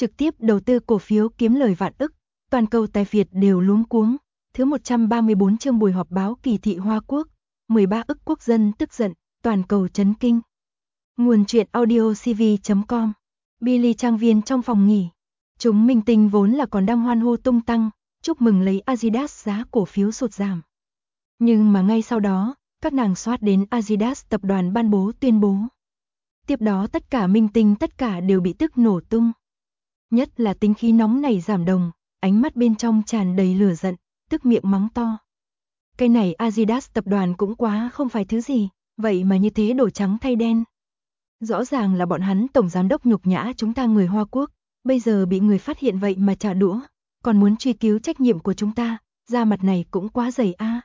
trực tiếp đầu tư cổ phiếu kiếm lời vạn ức, toàn cầu tài Việt đều luống cuống. Thứ 134 chương buổi họp báo kỳ thị Hoa Quốc, 13 ức quốc dân tức giận, toàn cầu chấn kinh. Nguồn truyện audio cv.com. Billy trang viên trong phòng nghỉ. Chúng minh tinh vốn là còn đang hoan hô tung tăng, chúc mừng lấy Adidas giá cổ phiếu sụt giảm. Nhưng mà ngay sau đó, các nàng soát đến Adidas tập đoàn ban bố tuyên bố. Tiếp đó tất cả minh tinh tất cả đều bị tức nổ tung. Nhất là tính khí nóng này giảm đồng, ánh mắt bên trong tràn đầy lửa giận, tức miệng mắng to. Cái này Adidas tập đoàn cũng quá không phải thứ gì, vậy mà như thế đổi trắng thay đen. Rõ ràng là bọn hắn tổng giám đốc nhục nhã chúng ta người Hoa Quốc, bây giờ bị người phát hiện vậy mà trả đũa, còn muốn truy cứu trách nhiệm của chúng ta, da mặt này cũng quá dày a.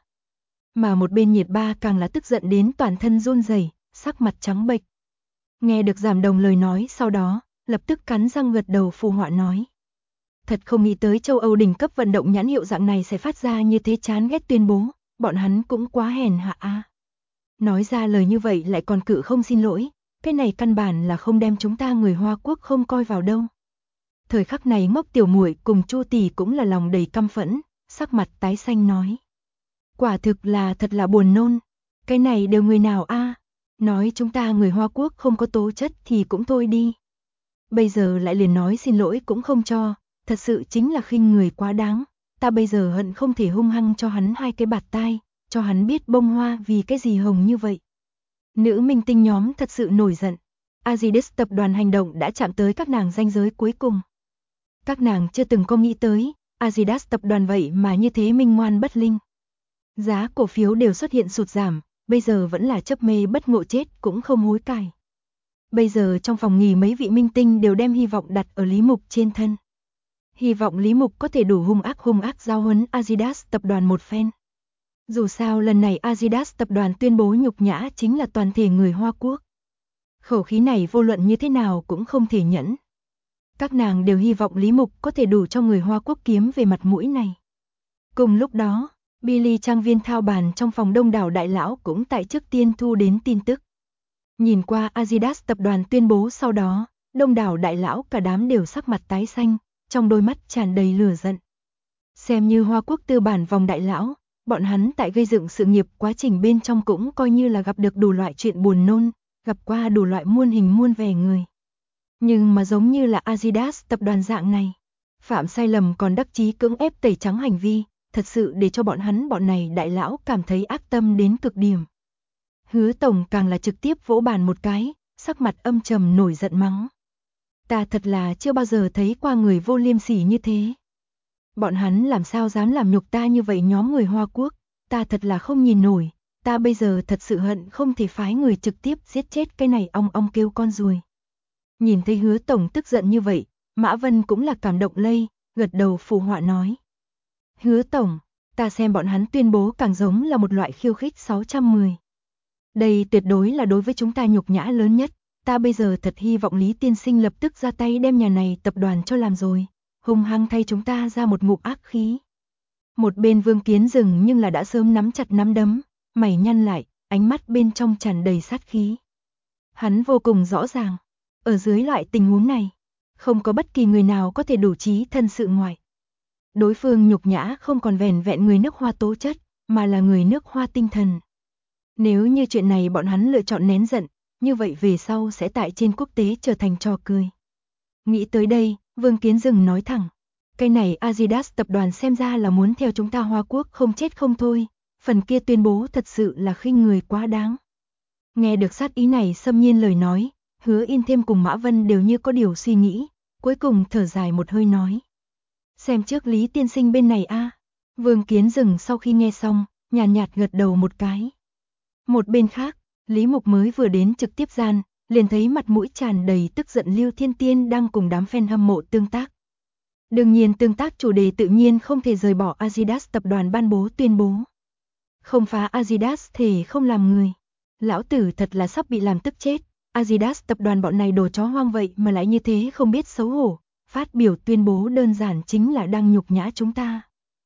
Mà một bên Nhiệt Ba càng là tức giận đến toàn thân run rẩy, sắc mặt trắng bệch. Nghe được Giảm Đồng lời nói sau đó, lập tức cắn răng gật đầu phụ họa nói. Thật không nghĩ tới châu Âu đỉnh cấp vận động nhãn hiệu dạng này sẽ phát ra như thế chán ghét tuyên bố, bọn hắn cũng quá hèn hạ a. Nói ra lời như vậy lại còn cự không xin lỗi, cái này căn bản là không đem chúng ta người Hoa Quốc không coi vào đâu. Thời khắc này Ngốc tiểu muội cùng Chu tỷ cũng là lòng đầy căm phẫn, sắc mặt tái xanh nói. Quả thực là thật là buồn nôn, cái này đều người nào a? Nói chúng ta người Hoa Quốc không có tố chất thì cũng thôi đi. Bây giờ lại liền nói xin lỗi cũng không cho, thật sự chính là khinh người quá đáng, ta bây giờ hận không thể hung hăng cho hắn hai cái bạt tai, cho hắn biết bông hoa vì cái gì hồng như vậy. Nữ minh tinh nhóm thật sự nổi giận, Adidas tập đoàn hành động đã chạm tới các nàng ranh giới cuối cùng. Các nàng chưa từng có nghĩ tới, Adidas tập đoàn vậy mà như thế minh ngoan bất linh. Giá cổ phiếu đều xuất hiện sụt giảm, bây giờ vẫn là chấp mê bất ngộ chết cũng không hối cải. Bây giờ trong phòng nghỉ mấy vị minh tinh đều đem hy vọng đặt ở Lý Mục trên thân. Hy vọng Lý Mục có thể đủ hung ác giao huấn Adidas tập đoàn một phen. Dù sao lần này Adidas tập đoàn tuyên bố nhục nhã chính là toàn thể người Hoa Quốc. Khẩu khí này vô luận như thế nào cũng không thể nhẫn. Các nàng đều hy vọng Lý Mục có thể đủ cho người Hoa Quốc kiếm về mặt mũi này. Cùng lúc đó, Billy trang viên thao bàn trong phòng đông đảo đại lão cũng tại trước tiên thu đến tin tức. Nhìn qua Adidas tập đoàn tuyên bố sau đó, đông đảo đại lão cả đám đều sắc mặt tái xanh, trong đôi mắt tràn đầy lửa giận. Xem như Hoa Quốc tư bản vòng đại lão, bọn hắn tại gây dựng sự nghiệp quá trình bên trong cũng coi như là gặp được đủ loại chuyện buồn nôn, gặp qua đủ loại muôn hình muôn vẻ người. Nhưng mà giống như là Adidas tập đoàn dạng này, phạm sai lầm còn đắc chí cưỡng ép tẩy trắng hành vi, thật sự để cho bọn này đại lão cảm thấy ác tâm đến cực điểm. Hứa tổng càng là trực tiếp vỗ bàn một cái, sắc mặt âm trầm nổi giận mắng. Ta thật là chưa bao giờ thấy qua người vô liêm sỉ như thế. Bọn hắn làm sao dám làm nhục ta như vậy nhóm người Hoa Quốc, ta thật là không nhìn nổi, ta bây giờ thật sự hận không thể phái người trực tiếp giết chết cái này ong kêu con ruồi. Nhìn thấy Hứa tổng tức giận như vậy, Mã Vân cũng là cảm động lây, gật đầu phụ họa nói. Hứa tổng, ta xem bọn hắn tuyên bố càng giống là một loại khiêu khích 610. Đây tuyệt đối là đối với chúng ta nhục nhã lớn nhất, ta bây giờ thật hy vọng Lý tiên sinh lập tức ra tay đem nhà này tập đoàn cho làm rồi, hung hăng thay chúng ta ra một ngụm ác khí. Một bên Vương Kiến Dừng nhưng là đã sớm nắm chặt nắm đấm, mày nhăn lại, ánh mắt bên trong tràn đầy sát khí. Hắn vô cùng rõ ràng, ở dưới loại tình huống này, không có bất kỳ người nào có thể đủ trí thân sự ngoại. Đối phương nhục nhã không còn vẻn vẹn người nước Hoa tố chất, mà là người nước Hoa tinh thần. Nếu như chuyện này bọn hắn lựa chọn nén giận, như vậy về sau sẽ tại trên quốc tế trở thành trò cười. Nghĩ tới đây, Vương Kiến Dừng nói thẳng, cái này Adidas tập đoàn xem ra là muốn theo chúng ta Hoa Quốc không chết không thôi, phần kia tuyên bố thật sự là khinh người quá đáng. Nghe được sát ý này xâm nhiên lời nói, Hứa Yên Thêm cùng Mã Vân đều như có điều suy nghĩ, cuối cùng thở dài một hơi nói. Xem trước Lý tiên sinh bên này a. Vương Kiến Dừng sau khi nghe xong, nhàn nhạt gật đầu một cái. Một bên khác, Lý Mục mới vừa đến trực tiếp gian, liền thấy mặt mũi tràn đầy tức giận Lưu Thiên Tiên đang cùng đám fan hâm mộ tương tác. Đương nhiên tương tác chủ đề tự nhiên không thể rời bỏ Adidas tập đoàn ban bố tuyên bố. Không phá Adidas thì không làm người. Lão tử thật là sắp bị làm tức chết. Adidas tập đoàn bọn này đồ chó hoang vậy mà lại như thế không biết xấu hổ. Phát biểu tuyên bố đơn giản chính là đang nhục nhã chúng ta.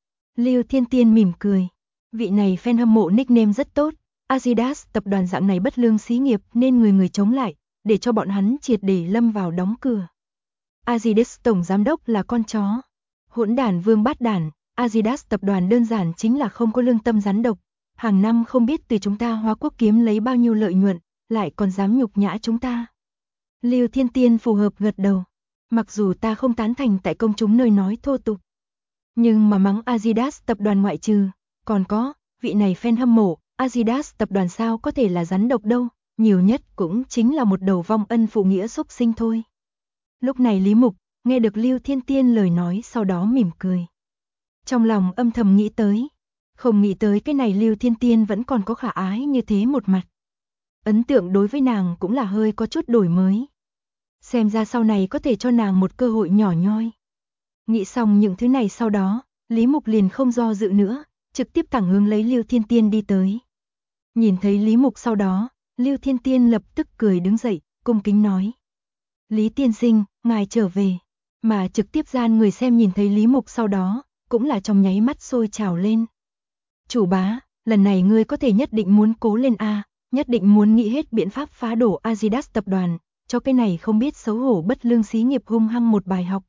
Lưu Thiên Tiên mỉm cười. Vị này fan hâm mộ nickname rất tốt. Adidas tập đoàn dạng này bất lương xí nghiệp nên người chống lại, để cho bọn hắn triệt để lâm vào đóng cửa. Adidas tổng giám đốc là con chó. Hỗn đản vương bát đản, Adidas tập đoàn đơn giản chính là không có lương tâm rắn độc. Hàng năm không biết từ chúng ta Hoa Quốc kiếm lấy bao nhiêu lợi nhuận, lại còn dám nhục nhã chúng ta. Lưu Thiên Tiên phù hợp gật đầu. Mặc dù ta không tán thành tại công chúng nơi nói thô tục, nhưng mà mắng Adidas tập đoàn ngoại trừ, còn có, vị này fan hâm mộ, Adidas tập đoàn sao có thể là rắn độc đâu, nhiều nhất cũng chính là một đầu vong ân phụ nghĩa xúc sinh thôi. Lúc này Lý Mục, nghe được Lưu Thiên Tiên lời nói sau đó mỉm cười. Trong lòng âm thầm nghĩ tới, không nghĩ tới cái này Lưu Thiên Tiên vẫn còn có khả ái như thế một mặt. Ấn tượng đối với nàng cũng là hơi có chút đổi mới. Xem ra sau này có thể cho nàng một cơ hội nhỏ nhoi. Nghĩ xong những thứ này sau đó, Lý Mục liền không do dự nữa, trực tiếp thẳng hướng lấy Lưu Thiên Tiên đi tới. Nhìn thấy Lý Mục sau đó, Lưu Thiên Tiên lập tức cười đứng dậy, cung kính nói. Lý tiên sinh, ngài trở về. Mà trực tiếp gian người xem nhìn thấy Lý Mục sau đó, cũng là trong nháy mắt sôi trào lên. Chủ bá, lần này ngươi có thể nhất định muốn cố lên a, nhất định muốn nghĩ hết biện pháp phá đổ Adidas tập đoàn, cho cái này không biết xấu hổ bất lương xí nghiệp hung hăng một bài học.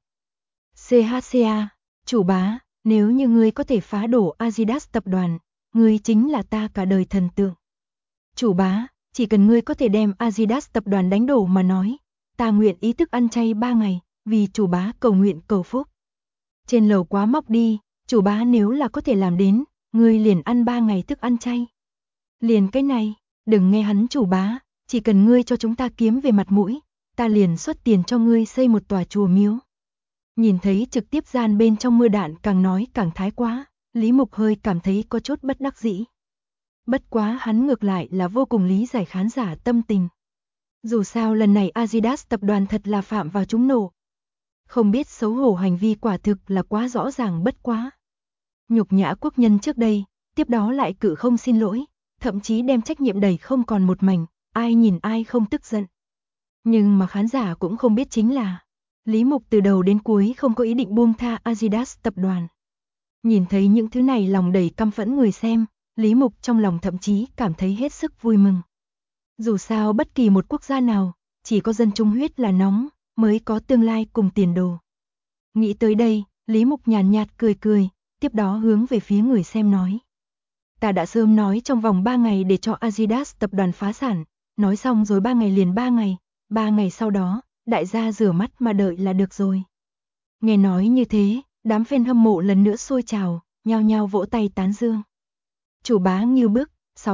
CHCA, chủ bá, nếu như ngươi có thể phá đổ Adidas tập đoàn, ngươi chính là ta cả đời thần tượng. Chủ bá, chỉ cần ngươi có thể đem Adidas tập đoàn đánh đổ mà nói, ta nguyện ý thức ăn chay 3 ngày, vì chủ bá cầu nguyện cầu phúc. Trên lầu quá móc đi, chủ bá nếu là có thể làm đến, ngươi liền ăn 3 ngày thức ăn chay. Liền cái này, đừng nghe hắn chủ bá, chỉ cần ngươi cho chúng ta kiếm về mặt mũi, ta liền xuất tiền cho ngươi xây một tòa chùa miếu. Nhìn thấy trực tiếp gian bên trong mưa đạn càng nói càng thái quá, Lý Mục hơi cảm thấy có chút bất đắc dĩ. Bất quá hắn ngược lại là vô cùng lý giải khán giả tâm tình. Dù sao lần này Adidas tập đoàn thật là phạm vào trúng nổ. Không biết xấu hổ hành vi quả thực là quá rõ ràng bất quá. Nhục nhã quốc nhân trước đây, tiếp đó lại cự không xin lỗi, thậm chí đem trách nhiệm đẩy không còn một mảnh, ai nhìn ai không tức giận. Nhưng mà khán giả cũng không biết chính là, Lý Mục từ đầu đến cuối không có ý định buông tha Adidas tập đoàn. Nhìn thấy những thứ này lòng đầy căm phẫn người xem, Lý Mục trong lòng thậm chí cảm thấy hết sức vui mừng. Dù sao bất kỳ một quốc gia nào, chỉ có dân trung huyết là nóng, mới có tương lai cùng tiền đồ. Nghĩ tới đây, Lý Mục nhàn nhạt cười cười, tiếp đó hướng về phía người xem nói. Ta đã sớm nói trong vòng 3 ngày để cho Adidas tập đoàn phá sản, nói xong rồi 3 ngày liền 3 ngày, 3 ngày sau đó, đại gia rửa mắt mà đợi là được rồi. Nghe nói như thế, đám fan hâm mộ lần nữa sôi trào, nhao nhao vỗ tay tán dương. Chủ bá Ngưu Bức,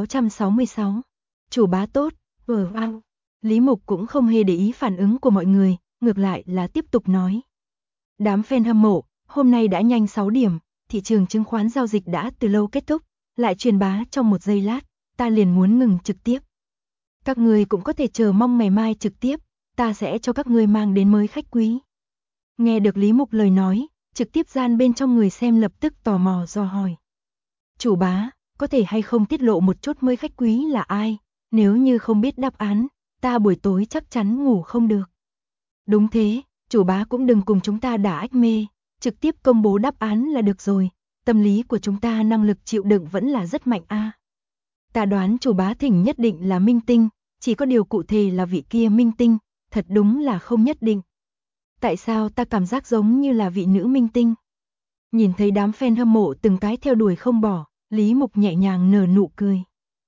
666. Chủ bá tốt, wow. Lý Mục cũng không hề để ý phản ứng của mọi người, ngược lại là tiếp tục nói. Đám fan hâm mộ, hôm nay đã nhanh 6 điểm, thị trường chứng khoán giao dịch đã từ lâu kết thúc, lại truyền bá trong một giây lát, ta liền muốn ngừng trực tiếp. Các người cũng có thể chờ mong ngày mai trực tiếp, ta sẽ cho các người mang đến mới khách quý. Nghe được Lý Mục lời nói, trực tiếp gian bên trong người xem lập tức tò mò dò hỏi. Chủ bá, có thể hay không tiết lộ một chút mới khách quý là ai, nếu như không biết đáp án, ta buổi tối chắc chắn ngủ không được. Đúng thế, chủ bá cũng đừng cùng chúng ta đả ách mê, trực tiếp công bố đáp án là được rồi, tâm lý của chúng ta năng lực chịu đựng vẫn là rất mạnh a. Ta đoán chủ bá thỉnh nhất định là minh tinh, chỉ có điều cụ thể là vị kia minh tinh, thật đúng là không nhất định. Tại sao ta cảm giác giống như là vị nữ minh tinh? Nhìn thấy đám fan hâm mộ từng cái theo đuổi không bỏ, Lý Mục nhẹ nhàng nở nụ cười.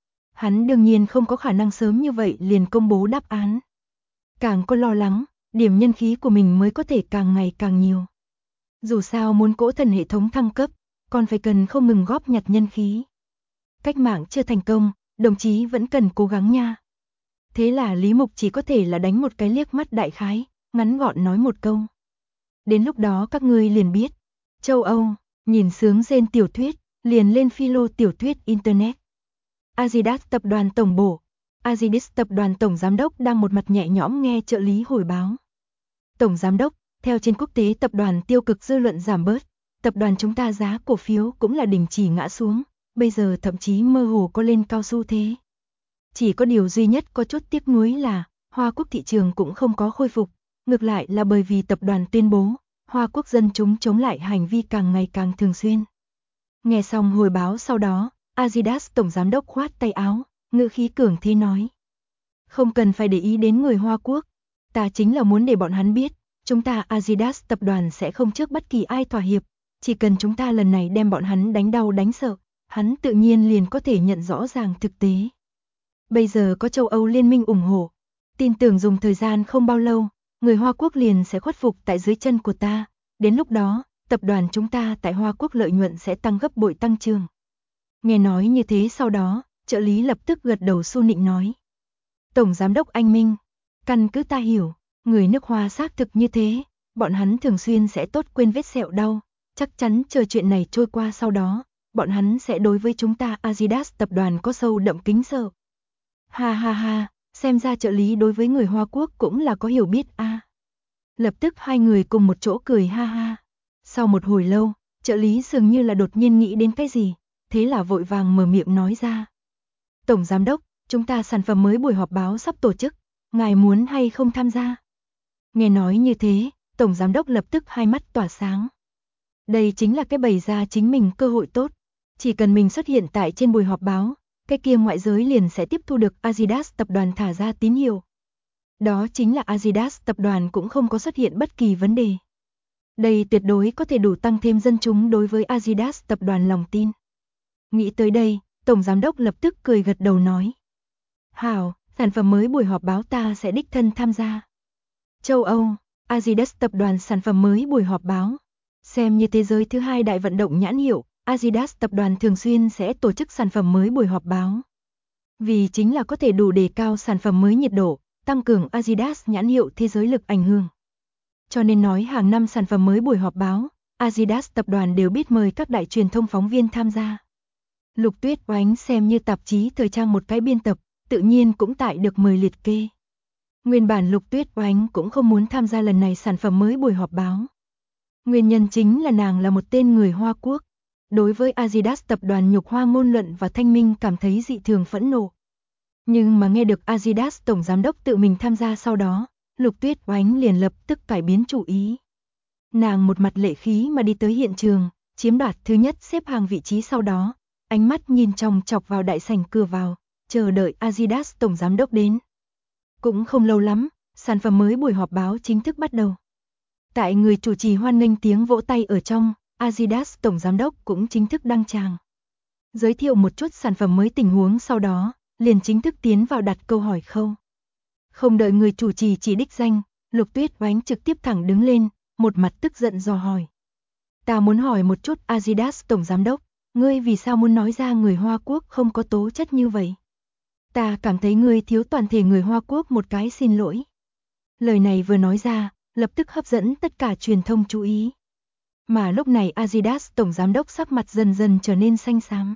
Hắn đương nhiên không có khả năng sớm như vậy liền công bố đáp án. Càng có lo lắng, điểm nhân khí của mình mới có thể càng ngày càng nhiều. Dù sao muốn cỗ thần hệ thống thăng cấp, còn phải cần không ngừng góp nhặt nhân khí. Cách mạng chưa thành công, đồng chí vẫn cần cố gắng nha. Thế là Lý Mục chỉ có thể là đánh một cái liếc mắt đại khái, ngắn gọn nói một câu. Đến lúc đó các ngươi liền biết. Châu Âu, nhìn sướng rên tiểu thuyết, liền lên philo tiểu thuyết Internet. Adidas tập đoàn tổng bộ. Adidas tập đoàn tổng giám đốc đang một mặt nhẹ nhõm nghe trợ lý hồi báo. Tổng giám đốc, theo trên quốc tế tập đoàn tiêu cực dư luận giảm bớt, tập đoàn chúng ta giá cổ phiếu cũng là đình chỉ ngã xuống, bây giờ thậm chí mơ hồ có lên cao xu thế. Chỉ có điều duy nhất có chút tiếc nuối là, Hoa Quốc thị trường cũng không có khôi phục, ngược lại là bởi vì tập đoàn tuyên bố, Hoa Quốc dân chúng chống lại hành vi càng ngày càng thường xuyên. Nghe xong hồi báo sau đó, Adidas tổng giám đốc khoát tay áo, ngữ khí cường thế nói. Không cần phải để ý đến người Hoa Quốc, ta chính là muốn để bọn hắn biết, chúng ta Adidas tập đoàn sẽ không trước bất kỳ ai thỏa hiệp, chỉ cần chúng ta lần này đem bọn hắn đánh đau đánh sợ, hắn tự nhiên liền có thể nhận rõ ràng thực tế. Bây giờ có châu Âu liên minh ủng hộ, tin tưởng dùng thời gian không bao lâu, người Hoa Quốc liền sẽ khuất phục tại dưới chân của ta, đến lúc đó, tập đoàn chúng ta tại Hoa Quốc lợi nhuận sẽ tăng gấp bội tăng trưởng. Nghe nói như thế sau đó, trợ lý lập tức gật đầu su nịnh nói. Tổng giám đốc anh Minh, căn cứ ta hiểu, người nước Hoa xác thực như thế, bọn hắn thường xuyên sẽ tốt quên vết sẹo đau, chắc chắn chờ chuyện này trôi qua sau đó, bọn hắn sẽ đối với chúng ta Adidas tập đoàn có sâu đậm kính sợ. Ha ha ha, xem ra trợ lý đối với người Hoa Quốc cũng là có hiểu biết a. Lập tức hai người cùng một chỗ cười ha ha. Sau một hồi lâu, trợ lý dường như là đột nhiên nghĩ đến cái gì, thế là vội vàng mở miệng nói ra. Tổng giám đốc, chúng ta sản phẩm mới buổi họp báo sắp tổ chức, ngài muốn hay không tham gia? Nghe nói như thế, tổng giám đốc lập tức hai mắt tỏa sáng. Đây chính là cái bày ra chính mình cơ hội tốt, chỉ cần mình xuất hiện tại trên buổi họp báo, cái kia ngoại giới liền sẽ tiếp thu được Adidas tập đoàn thả ra tín hiệu. Đó chính là Adidas tập đoàn cũng không có xuất hiện bất kỳ vấn đề. Đây tuyệt đối có thể đủ tăng thêm dân chúng đối với Adidas tập đoàn lòng tin. Nghĩ tới đây, tổng giám đốc lập tức cười gật đầu nói. Hảo, sản phẩm mới buổi họp báo ta sẽ đích thân tham gia. Châu Âu, Adidas tập đoàn sản phẩm mới buổi họp báo. Xem như thế giới thứ hai đại vận động nhãn hiệu, Adidas tập đoàn thường xuyên sẽ tổ chức sản phẩm mới buổi họp báo. Vì chính là có thể đủ đề cao sản phẩm mới nhiệt độ, tăng cường Adidas nhãn hiệu thế giới lực ảnh hưởng. Cho nên nói hàng năm sản phẩm mới buổi họp báo, Adidas tập đoàn đều biết mời các đại truyền thông phóng viên tham gia. Lục Tuyết Oánh xem như tạp chí thời trang một cái biên tập, tự nhiên cũng tại được mời liệt kê. Nguyên bản Lục Tuyết Oánh cũng không muốn tham gia lần này sản phẩm mới buổi họp báo. Nguyên nhân chính là nàng là một tên người Hoa Quốc. Đối với Adidas tập đoàn nhục hoa ngôn luận và thanh minh cảm thấy dị thường phẫn nộ. Nhưng mà nghe được Adidas tổng giám đốc tự mình tham gia sau đó, Lục Tuyết Oánh liền lập tức cải biến chủ ý. Nàng một mặt lệ khí mà đi tới hiện trường, chiếm đoạt thứ nhất xếp hàng vị trí sau đó, ánh mắt nhìn chòng chọc vào đại sảnh cửa vào, chờ đợi Adidas tổng giám đốc đến. Cũng không lâu lắm, sản phẩm mới buổi họp báo chính thức bắt đầu. Tại người chủ trì hoan nghênh tiếng vỗ tay ở trong, Adidas tổng giám đốc cũng chính thức đăng tràng. Giới thiệu một chút sản phẩm mới tình huống sau đó, liền chính thức tiến vào đặt câu hỏi khâu. Không đợi người chủ trì chỉ đích danh, Lục Tuyết Oánh trực tiếp thẳng đứng lên, một mặt tức giận dò hỏi. Ta muốn hỏi một chút Adidas tổng giám đốc, ngươi vì sao muốn nói ra người Hoa Quốc không có tố chất như vậy? Ta cảm thấy ngươi thiếu toàn thể người Hoa Quốc một cái xin lỗi. Lời này vừa nói ra, lập tức hấp dẫn tất cả truyền thông chú ý. Mà lúc này Adidas tổng giám đốc sắc mặt dần dần trở nên xanh xám.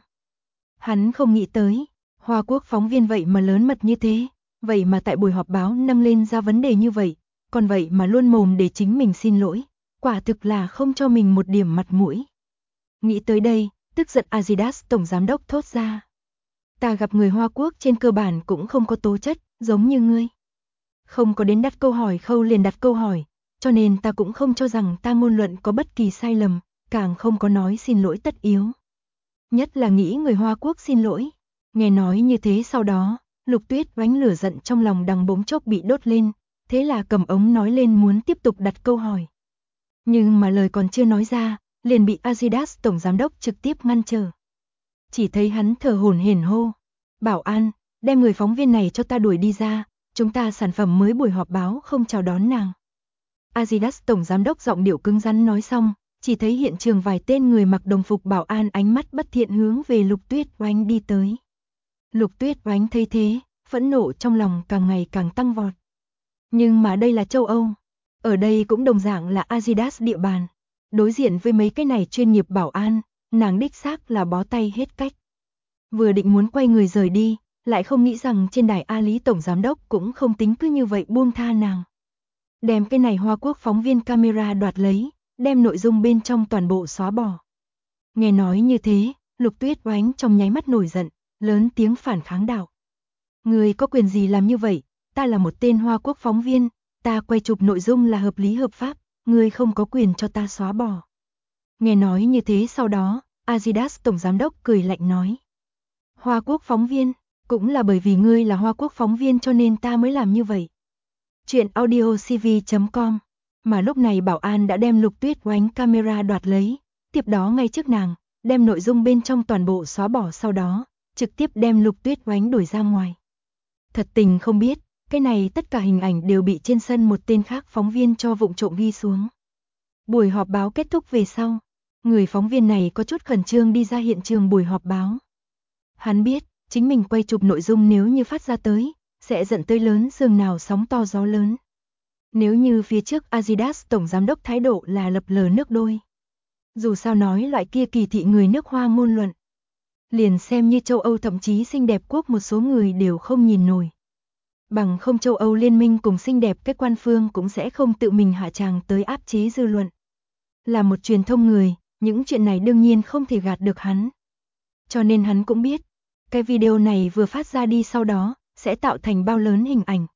Hắn không nghĩ tới, Hoa Quốc phóng viên vậy mà lớn mật như thế, vậy mà tại buổi họp báo nâng lên ra vấn đề như vậy, còn vậy mà luôn mồm để chính mình xin lỗi, quả thực là không cho mình một điểm mặt mũi. Nghĩ tới đây, tức giận Adidas tổng giám đốc thốt ra. Ta gặp người Hoa Quốc trên cơ bản cũng không có tố chất, giống như ngươi. Không có đến đặt câu hỏi khâu liền đặt câu hỏi, cho nên ta cũng không cho rằng ta ngôn luận có bất kỳ sai lầm, càng không có nói xin lỗi tất yếu. Nhất là nghĩ người Hoa Quốc xin lỗi. Nghe nói như thế sau đó, Lục Tuyết Oánh lửa giận trong lòng đằng bỗng chốc bị đốt lên, thế là cầm ống nói lên muốn tiếp tục đặt câu hỏi. Nhưng mà lời còn chưa nói ra, liền bị Adidas tổng giám đốc trực tiếp ngăn trở. Chỉ thấy hắn thở hổn hển hô, bảo an, đem người phóng viên này cho ta đuổi đi ra, chúng ta sản phẩm mới buổi họp báo không chào đón nàng. Adidas tổng giám đốc giọng điệu cứng rắn nói xong, chỉ thấy hiện trường vài tên người mặc đồng phục bảo an ánh mắt bất thiện hướng về Lục Tuyết Oánh đi tới. Lục Tuyết Oánh thấy thế, phẫn nộ trong lòng càng ngày càng tăng vọt. Nhưng mà đây là châu Âu, ở đây cũng đồng dạng là Adidas địa bàn. Đối diện với mấy cái này chuyên nghiệp bảo an, nàng đích xác là bó tay hết cách. Vừa định muốn quay người rời đi, lại không nghĩ rằng trên đài A Lý tổng giám đốc cũng không tính cứ như vậy buông tha nàng. Đem cái này Hoa Quốc phóng viên camera đoạt lấy, đem nội dung bên trong toàn bộ xóa bỏ. Nghe nói như thế, Lục Tuyết Oánh trong nháy mắt nổi giận, lớn tiếng phản kháng đạo. Người có quyền gì làm như vậy, ta là một tên Hoa Quốc phóng viên, ta quay chụp nội dung là hợp lý hợp pháp, người không có quyền cho ta xóa bỏ. Nghe nói như thế sau đó, Adidas tổng giám đốc cười lạnh nói. Hoa Quốc phóng viên, cũng là bởi vì ngươi là Hoa Quốc phóng viên cho nên ta mới làm như vậy. Chuyện audiocv.com Mà lúc này bảo an đã đem Lục Tuyết Oánh camera đoạt lấy, tiếp đó ngay trước nàng, đem nội dung bên trong toàn bộ xóa bỏ, sau đó trực tiếp đem Lục Tuyết Oánh đuổi ra ngoài. Thật tình không biết, cái này tất cả hình ảnh đều bị trên sân một tên khác phóng viên cho vụng trộm ghi xuống. Buổi họp báo kết thúc về sau, người phóng viên này có chút khẩn trương đi ra hiện trường buổi họp báo. Hắn biết, chính mình quay chụp nội dung nếu như phát ra tới, sẽ dẫn tới lớn giường nào sóng to gió lớn. Nếu như phía trước Adidas tổng giám đốc thái độ là lập lờ nước đôi. Dù sao nói loại kia kỳ thị người nước Hoa ngôn luận. Liền xem như châu Âu thậm chí xinh đẹp quốc một số người đều không nhìn nổi. Bằng không châu Âu liên minh cùng xinh đẹp cái quan phương cũng sẽ không tự mình hạ tràng tới áp chế dư luận. Là một truyền thông người, những chuyện này đương nhiên không thể gạt được hắn. Cho nên hắn cũng biết, cái video này vừa phát ra đi sau đó, sẽ tạo thành bao lớn hình ảnh.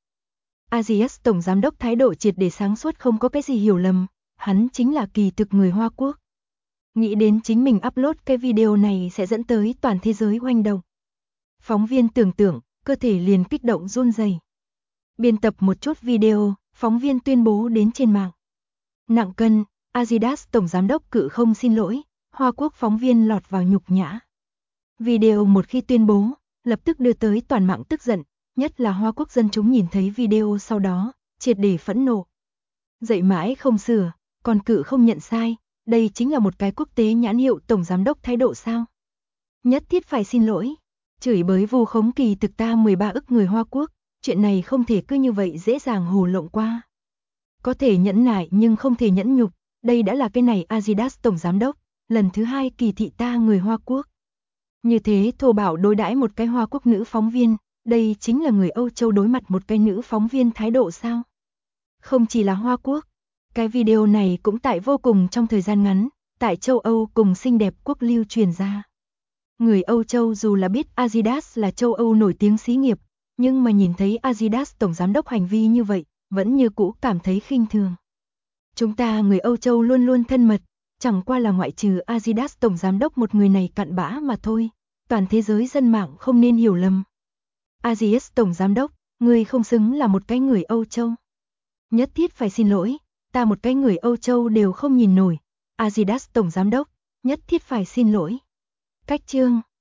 Adidas tổng giám đốc thái độ triệt để sáng suốt, không có cái gì hiểu lầm, hắn chính là kỳ thực người Hoa Quốc. Nghĩ đến chính mình upload cái video này sẽ dẫn tới toàn thế giới hoành động. Phóng viên tưởng tượng, cơ thể liền kích động run rẩy. Biên tập một chút video, phóng viên tuyên bố đến trên mạng. Nặng cân, Adidas tổng giám đốc cự không xin lỗi, Hoa Quốc phóng viên lọt vào nhục nhã. Video một khi tuyên bố, lập tức đưa tới toàn mạng tức giận, nhất là Hoa Quốc dân chúng nhìn thấy video sau đó, triệt để phẫn nộ. Dậy mãi không sửa, còn cự không nhận sai, đây chính là một cái quốc tế nhãn hiệu tổng giám đốc thái độ sao? Nhất thiết phải xin lỗi, chửi bới vu khống kỳ thực ta 13 ức người Hoa Quốc, chuyện này không thể cứ như vậy dễ dàng hồ lộng qua. Có thể nhẫn nại nhưng không thể nhẫn nhục, đây đã là cái này Adidas tổng giám đốc, lần thứ 2 kỳ thị ta người Hoa Quốc. Như thế thô bạo đối đãi một cái Hoa Quốc nữ phóng viên, đây chính là người Âu Châu đối mặt một cái nữ phóng viên thái độ sao? Không chỉ là Hoa Quốc, cái video này cũng tại vô cùng trong thời gian ngắn, tại châu Âu cùng xinh đẹp quốc lưu truyền ra. Người Âu Châu dù là biết Adidas là châu Âu nổi tiếng xí nghiệp, nhưng mà nhìn thấy Adidas tổng giám đốc hành vi như vậy, vẫn như cũ cảm thấy khinh thường. Chúng ta người Âu Châu luôn luôn thân mật, chẳng qua là ngoại trừ Adidas tổng giám đốc một người này cặn bã mà thôi, toàn thế giới dân mạng không nên hiểu lầm. Adidas tổng giám đốc, ngươi không xứng là một cái người Âu Châu. Nhất thiết phải xin lỗi, ta một cái người Âu Châu đều không nhìn nổi. Adidas tổng giám đốc, nhất thiết phải xin lỗi. Cách chương